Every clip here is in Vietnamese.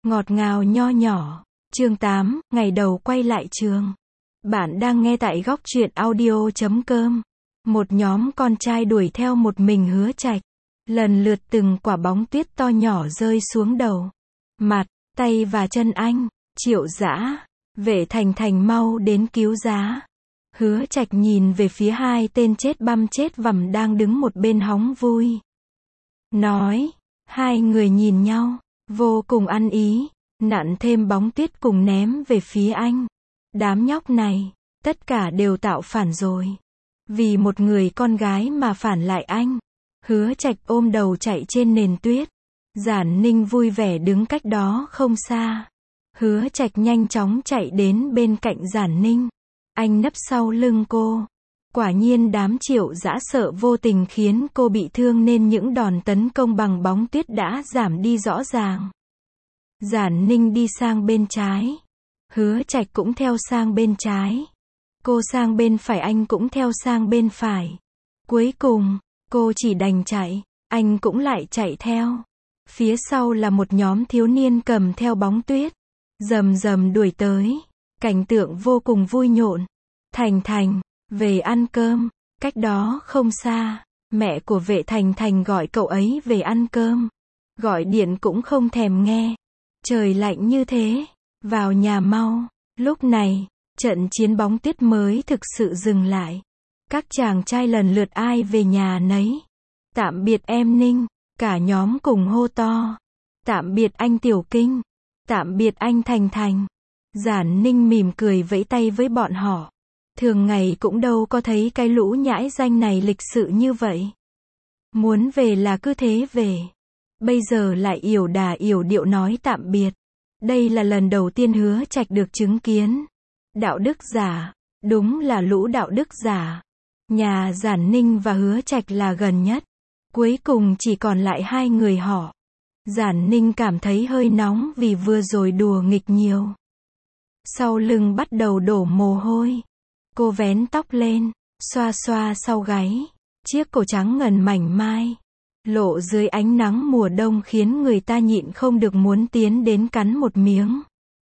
ngọt ngào nho nhỏ. Chương 8, ngày đầu quay lại trường. Bạn đang nghe tại góc truyện audio.com. Một nhóm con trai đuổi theo một mình Hứa Trạch. Lần lượt từng quả bóng tuyết to nhỏ rơi xuống đầu, mặt, tay và chân anh. Triệu Dã, Vệ Thành Thành mau đến cứu giá. Hứa Trạch nhìn về phía hai tên chết băm chết vằm đang đứng một bên hóng vui. Nói, hai người nhìn nhau, vô cùng ăn ý, nặn thêm bóng tuyết cùng ném về phía anh. Đám nhóc này, tất cả đều tạo phản rồi. Vì một người con gái mà phản lại anh. Hứa Trạch ôm đầu chạy trên nền tuyết. Giản Ninh vui vẻ đứng cách đó không xa. Hứa Trạch nhanh chóng chạy đến bên cạnh Giản Ninh. Anh nấp sau lưng cô. Quả nhiên đám Triệu Dã sợ vô tình khiến cô bị thương nên những đòn tấn công bằng bóng tuyết đã giảm đi rõ ràng. Giản Ninh đi sang bên trái. Hứa Trạch cũng theo sang bên trái. Cô sang bên phải, anh cũng theo sang bên phải. Cuối cùng, cô chỉ đành chạy, anh cũng lại chạy theo. Phía sau là một nhóm thiếu niên cầm theo bóng tuyết. Rầm rầm đuổi tới. Cảnh tượng vô cùng vui nhộn. Thành Thành, về ăn cơm. Cách đó không xa, mẹ của Vệ Thành Thành gọi cậu ấy về ăn cơm. Gọi điện cũng không thèm nghe. Trời lạnh như thế, vào nhà mau. Lúc này, trận chiến bóng tuyết mới thực sự dừng lại. Các chàng trai lần lượt ai về nhà nấy. Tạm biệt em Ninh, cả nhóm cùng hô to. Tạm biệt anh Tiểu Kinh. Tạm biệt anh Thành Thành. Giản Ninh mỉm cười vẫy tay với bọn họ. Thường ngày cũng đâu có thấy cái lũ nhãi danh này lịch sự như vậy. Muốn về là cứ thế về. Bây giờ lại yểu đà yểu điệu nói tạm biệt. Đây là lần đầu tiên Hứa Trạch được chứng kiến. Đạo đức giả, đúng là lũ đạo đức giả. Nhà Giản Ninh và Hứa Trạch là gần nhất. Cuối cùng chỉ còn lại hai người họ. Giản Ninh cảm thấy hơi nóng vì vừa rồi đùa nghịch nhiều. Sau lưng bắt đầu đổ mồ hôi. Cô vén tóc lên, xoa xoa sau gáy. Chiếc cổ trắng ngần mảnh mai, lộ dưới ánh nắng mùa đông khiến người ta nhịn không được muốn tiến đến cắn một miếng.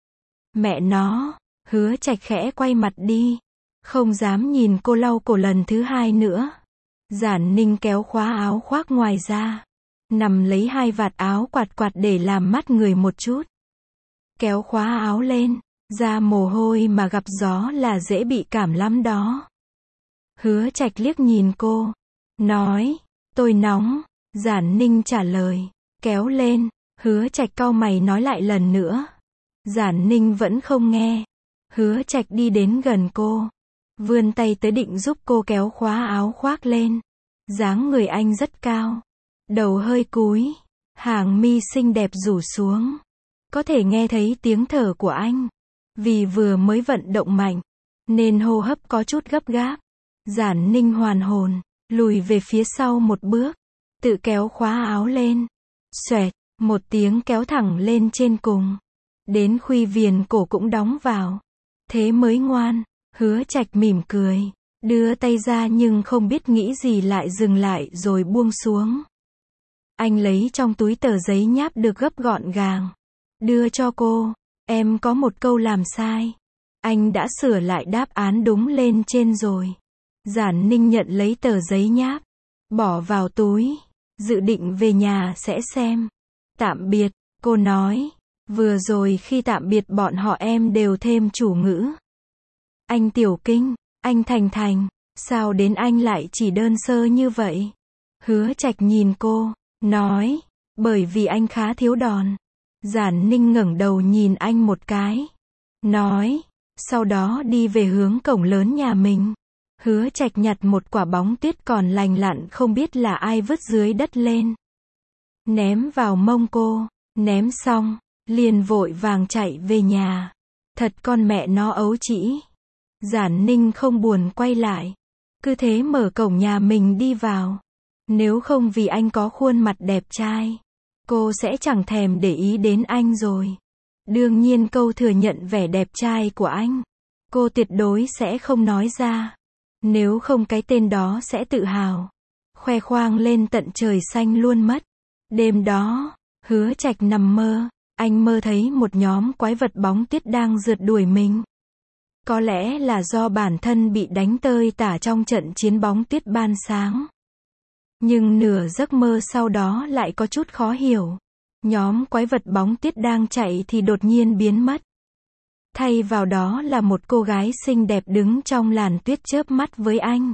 Mẹ nó, Hứa Trạch khẽ quay mặt đi. Không dám nhìn cô lau cổ lần thứ hai nữa. Giản Ninh kéo khóa áo khoác ngoài ra. Nằm lấy hai vạt áo quạt quạt để làm mát người một chút. Kéo khóa áo lên. Ra mồ hôi mà gặp gió là dễ bị cảm lắm đó. Hứa Trạch liếc nhìn cô. Nói, tôi nóng. Giản Ninh trả lời. Kéo lên. Hứa Trạch cau mày nói lại lần nữa. Giản Ninh vẫn không nghe. Hứa Trạch đi đến gần cô. Vươn tay tới định giúp cô kéo khóa áo khoác lên. Dáng người anh rất cao. Đầu hơi cúi. Hàng mi xinh đẹp rủ xuống. Có thể nghe thấy tiếng thở của anh. Vì vừa mới vận động mạnh, nên hô hấp có chút gấp gáp. Giản Ninh hoàn hồn, lùi về phía sau một bước, tự kéo khóa áo lên. Xoẹt, một tiếng kéo thẳng lên trên cùng. Đến khuy viền cổ cũng đóng vào. Thế mới ngoan. Hứa Trạch mỉm cười, đưa tay ra nhưng không biết nghĩ gì lại dừng lại rồi buông xuống. Anh lấy trong túi tờ giấy nháp được gấp gọn gàng, đưa cho cô. Em có một câu làm sai. Anh đã sửa lại đáp án đúng lên trên rồi. Giản Ninh nhận lấy tờ giấy nháp, bỏ vào túi, dự định về nhà sẽ xem. Tạm biệt, cô nói. Vừa rồi khi tạm biệt bọn họ em đều thêm chủ ngữ. Anh Tiểu Kinh, anh Thành Thành, sao đến anh lại chỉ đơn sơ như vậy? Hứa Trạch nhìn cô, nói, bởi vì anh khá thiếu đòn. Giản Ninh ngẩng đầu nhìn anh một cái. Nói, sau đó đi về hướng cổng lớn nhà mình. Hứa Trạch nhặt một quả bóng tuyết còn lành lặn không biết là ai vứt dưới đất lên. Ném vào mông cô. Ném xong, liền vội vàng chạy về nhà. Thật con mẹ nó ấu trĩ. Giản Ninh không buồn quay lại. Cứ thế mở cổng nhà mình đi vào. Nếu không vì anh có khuôn mặt đẹp trai, cô sẽ chẳng thèm để ý đến anh rồi. Đương nhiên câu thừa nhận vẻ đẹp trai của anh, cô tuyệt đối sẽ không nói ra. Nếu không cái tên đó sẽ tự hào, khoe khoang lên tận trời xanh luôn mất. Đêm đó, Hứa Trạch nằm mơ, Anh mơ thấy một nhóm quái vật bóng tuyết đang rượt đuổi mình. Có lẽ là do bản thân bị đánh tơi tả trong trận chiến bóng tuyết ban sáng. Nhưng nửa giấc mơ sau đó lại có chút khó hiểu. Nhóm quái vật bóng tuyết đang chạy thì đột nhiên biến mất. Thay vào đó là một cô gái xinh đẹp đứng trong làn tuyết chớp mắt với anh.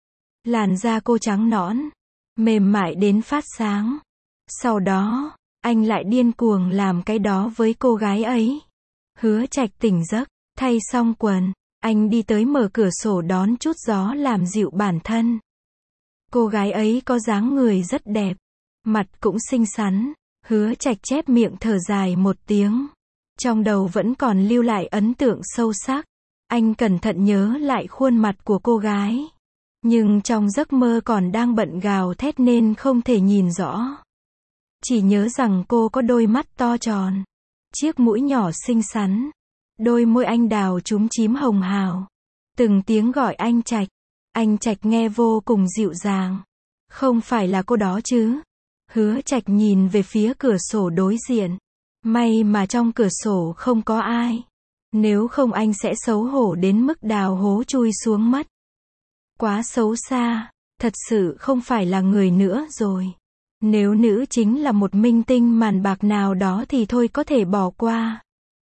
Làn da cô trắng nõn, mềm mại đến phát sáng. Sau đó, anh lại điên cuồng làm cái đó với cô gái ấy. Hứa Trạch tỉnh giấc, thay xong quần, anh đi tới mở cửa sổ đón chút gió làm dịu bản thân. Cô gái ấy có dáng người rất đẹp, mặt cũng xinh xắn. Hứa Trạch chép miệng thở dài một tiếng. Trong đầu vẫn còn lưu lại ấn tượng sâu sắc. Anh cẩn thận nhớ lại khuôn mặt của cô gái. Nhưng trong giấc mơ còn đang bận gào thét nên không thể nhìn rõ. Chỉ nhớ rằng cô có đôi mắt to tròn, chiếc mũi nhỏ xinh xắn, đôi môi anh đào chúm chím hồng hào. Từng tiếng gọi anh Trạch nghe vô cùng dịu dàng. Không phải là cô đó chứ? Hứa Trạch nhìn về phía cửa sổ đối diện. May mà trong cửa sổ không có ai. Nếu không anh sẽ xấu hổ đến mức đào hố chui xuống mất. Quá xấu xa, thật sự không phải là người nữa rồi. Nếu nữ chính là một minh tinh màn bạc nào đó thì thôi có thể bỏ qua.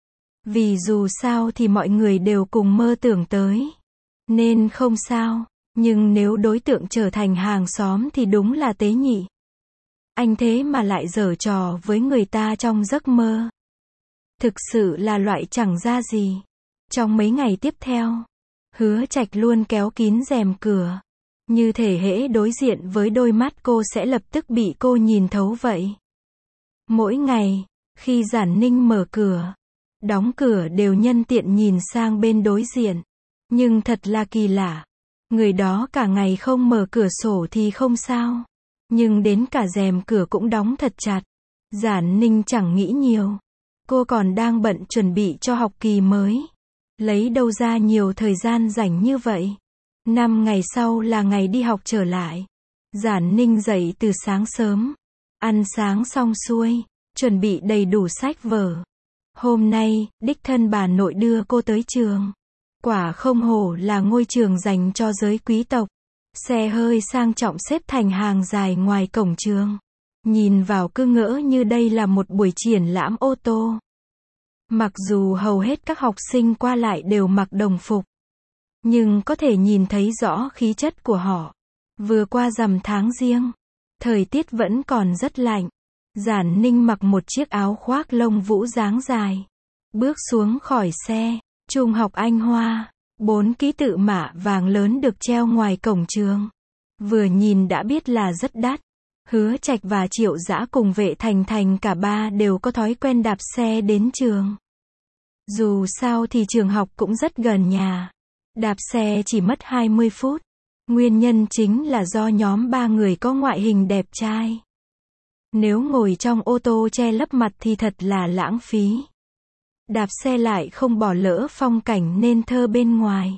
Vì dù sao thì mọi người đều cùng mơ tưởng tới. Nên không sao, nhưng nếu đối tượng trở thành hàng xóm thì đúng là tế nhị. Anh thế mà lại giở trò với người ta trong giấc mơ. Thực sự là loại chẳng ra gì. Trong mấy ngày tiếp theo, Hứa Trạch luôn kéo kín rèm cửa. Như thể hễ đối diện với đôi mắt cô sẽ lập tức bị cô nhìn thấu vậy. Mỗi ngày, khi Giản Ninh mở cửa, đóng cửa đều nhân tiện nhìn sang bên đối diện. Nhưng thật là kỳ lạ. Người đó cả ngày không mở cửa sổ thì không sao. Nhưng đến cả rèm cửa cũng đóng thật chặt. Giản Ninh chẳng nghĩ nhiều. Cô còn đang bận chuẩn bị cho học kỳ mới. Lấy đâu ra nhiều thời gian rảnh như vậy. 5 ngày sau là ngày đi học trở lại. Giản Ninh dậy từ sáng sớm. Ăn sáng xong xuôi. Chuẩn bị đầy đủ sách vở. Hôm nay, đích thân bà nội đưa cô tới trường. Quả không hổ là ngôi trường dành cho giới quý tộc. Xe hơi sang trọng xếp thành hàng dài ngoài cổng trường. Nhìn vào cứ ngỡ như đây là một buổi triển lãm ô tô. Mặc dù hầu hết các học sinh qua lại đều mặc đồng phục, nhưng có thể nhìn thấy rõ khí chất của họ. Vừa qua rằm tháng Giêng, thời tiết vẫn còn rất lạnh. Giản Ninh mặc một chiếc áo khoác lông vũ dáng dài. Bước xuống khỏi xe, Trung học Anh Hoa, 4 ký tự mạ vàng lớn được treo ngoài cổng trường. Vừa nhìn đã biết là rất đắt. Hứa Trạch và Triệu Dã cùng Vệ Thành Thành cả ba đều có thói quen đạp xe đến trường. Dù sao thì trường học cũng rất gần nhà. Đạp xe chỉ mất 20 phút. Nguyên nhân chính là do nhóm 3 người có ngoại hình đẹp trai. Nếu ngồi trong ô tô che lấp mặt thì thật là lãng phí. Đạp xe lại không bỏ lỡ phong cảnh nên thơ bên ngoài.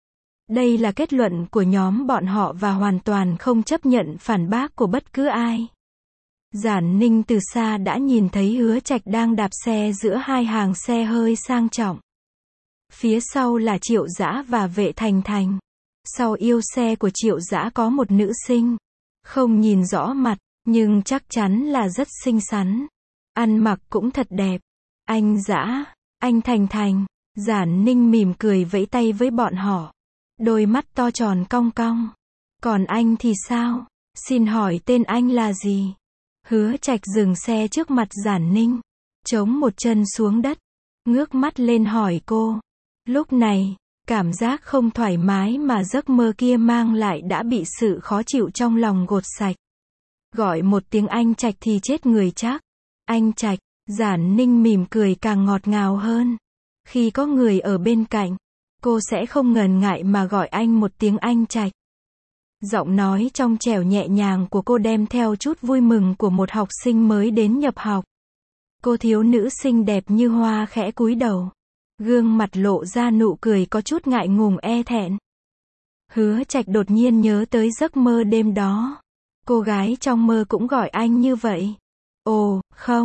Đây là kết luận của nhóm bọn họ và hoàn toàn không chấp nhận phản bác của bất cứ ai. Giản Ninh từ xa đã nhìn thấy Hứa Trạch đang đạp xe giữa hai hàng xe hơi sang trọng. Phía sau là Triệu Dã và Vệ Thành Thành. Sau yêu xe của Triệu Dã có một nữ sinh. Không nhìn rõ mặt, nhưng chắc chắn là rất xinh xắn. Ăn mặc cũng thật đẹp. Anh Dã, anh Thành Thành. Giản Ninh mỉm cười vẫy tay với bọn họ. Đôi mắt to tròn cong cong. Còn anh thì sao? Xin hỏi tên anh là gì? Hứa Trạch dừng xe trước mặt Giản Ninh. Chống một chân xuống đất. Ngước mắt lên hỏi cô. Lúc này, cảm giác không thoải mái mà giấc mơ kia mang lại đã bị sự khó chịu trong lòng gột sạch. Gọi một tiếng anh Trạch thì chết người chắc. Anh Trạch, Giản Ninh mỉm cười càng ngọt ngào hơn. Khi có người ở bên cạnh, cô sẽ không ngần ngại mà gọi anh một tiếng anh Trạch. Giọng nói trong trẻo nhẹ nhàng của cô đem theo chút vui mừng của một học sinh mới đến nhập học. Cô thiếu nữ xinh đẹp như hoa khẽ cúi đầu. Gương mặt lộ ra nụ cười có chút ngại ngùng e thẹn. Hứa Trạch đột nhiên nhớ tới giấc mơ đêm đó. Cô gái trong mơ cũng gọi anh như vậy. Ồ, không,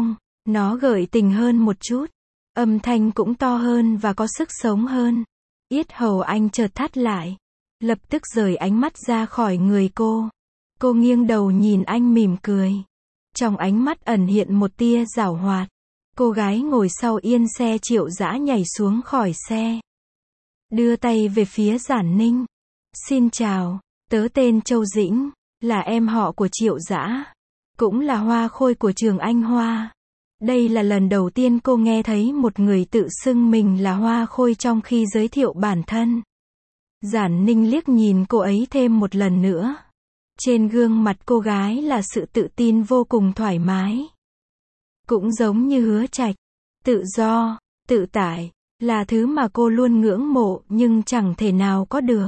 Nó gợi tình hơn một chút. Âm thanh cũng to hơn và có sức sống hơn. Yết hầu anh chợt thắt lại. Lập tức rời ánh mắt ra khỏi người cô. Cô nghiêng đầu nhìn anh mỉm cười. Trong ánh mắt ẩn hiện một tia giảo hoạt. Cô gái ngồi sau yên xe Triệu Dã nhảy xuống khỏi xe. Đưa tay về phía Giản Ninh. Xin chào, tớ tên Châu Dĩnh, là em họ của Triệu Dã. Cũng là hoa khôi của trường Anh Hoa. Đây là lần đầu tiên cô nghe thấy một người tự xưng mình là hoa khôi trong khi giới thiệu bản thân. Giản Ninh liếc nhìn cô ấy thêm một lần nữa. Trên gương mặt cô gái là sự tự tin vô cùng thoải mái. Cũng giống như Hứa Trạch, tự do, tự tại, là thứ mà cô luôn ngưỡng mộ nhưng chẳng thể nào có được.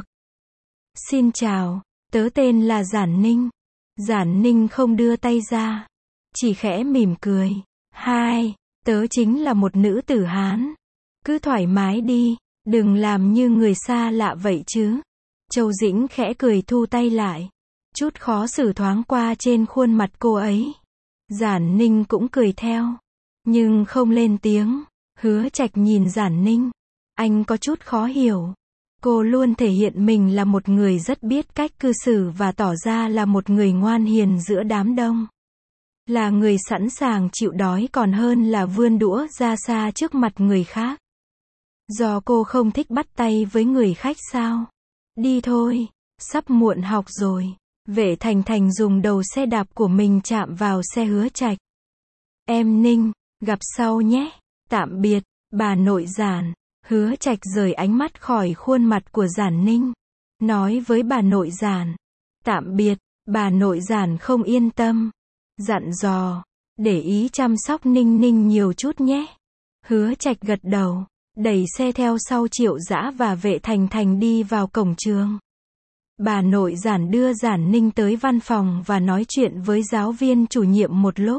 Xin chào, tớ tên là Giản Ninh. Giản Ninh không đưa tay ra, chỉ khẽ mỉm cười. Hai, tớ chính là một nữ tử Hán. Cứ thoải mái đi, đừng làm như người xa lạ vậy chứ. Châu Dĩnh khẽ cười thu tay lại. Chút khó xử thoáng qua trên khuôn mặt cô ấy. Giản Ninh cũng cười theo, nhưng không lên tiếng. Hứa Trạch nhìn Giản Ninh. Anh có chút khó hiểu. Cô luôn thể hiện mình là một người rất biết cách cư xử và tỏ ra là một người ngoan hiền giữa đám đông. Là người sẵn sàng chịu đói còn hơn là vươn đũa ra xa trước mặt người khác. Do cô không thích bắt tay với người khách sao? Đi thôi, sắp muộn học rồi. Vệ Thành Thành dùng đầu xe đạp của mình chạm vào xe Hứa Trạch. Em Ninh, gặp sau nhé. Tạm biệt, bà nội Giản. Hứa Trạch rời ánh mắt khỏi khuôn mặt của Giản Ninh. Nói với bà nội Giản. Tạm biệt, bà nội Giản không yên tâm. Dặn dò, để ý chăm sóc Ninh Ninh nhiều chút nhé. Hứa Trạch gật đầu, đẩy xe theo sau Triệu Dã và Vệ Thành Thành đi vào cổng trường. Bà nội Giản đưa Giản Ninh tới văn phòng và nói chuyện với giáo viên chủ nhiệm một lúc.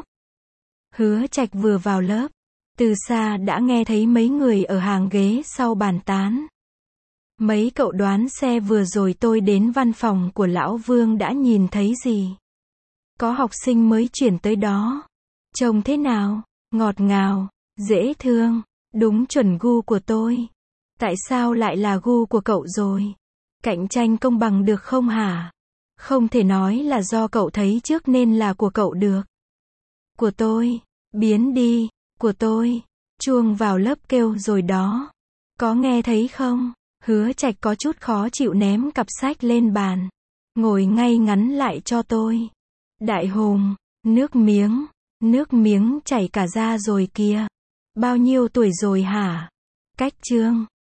Hứa Trạch vừa vào lớp, từ xa đã nghe thấy mấy người ở hàng ghế sau bàn tán. Mấy cậu đoán xe vừa rồi tôi đến văn phòng của Lão Vương đã nhìn thấy gì? Có học sinh mới chuyển tới đó. Trông thế nào? Ngọt ngào, dễ thương, đúng chuẩn gu của tôi. Tại sao lại là gu của cậu rồi? Cạnh tranh công bằng được không hả? Không thể nói là do cậu thấy trước nên là của cậu được. Của tôi, biến đi, của tôi. Chuông vào lớp kêu rồi đó. Có nghe thấy không? Hứa Trạch có chút khó chịu ném cặp sách lên bàn. Ngồi ngay ngắn lại cho tôi. Đại Hùng, nước miếng chảy cả ra rồi kìa. Bao nhiêu tuổi rồi hả? Cách chương.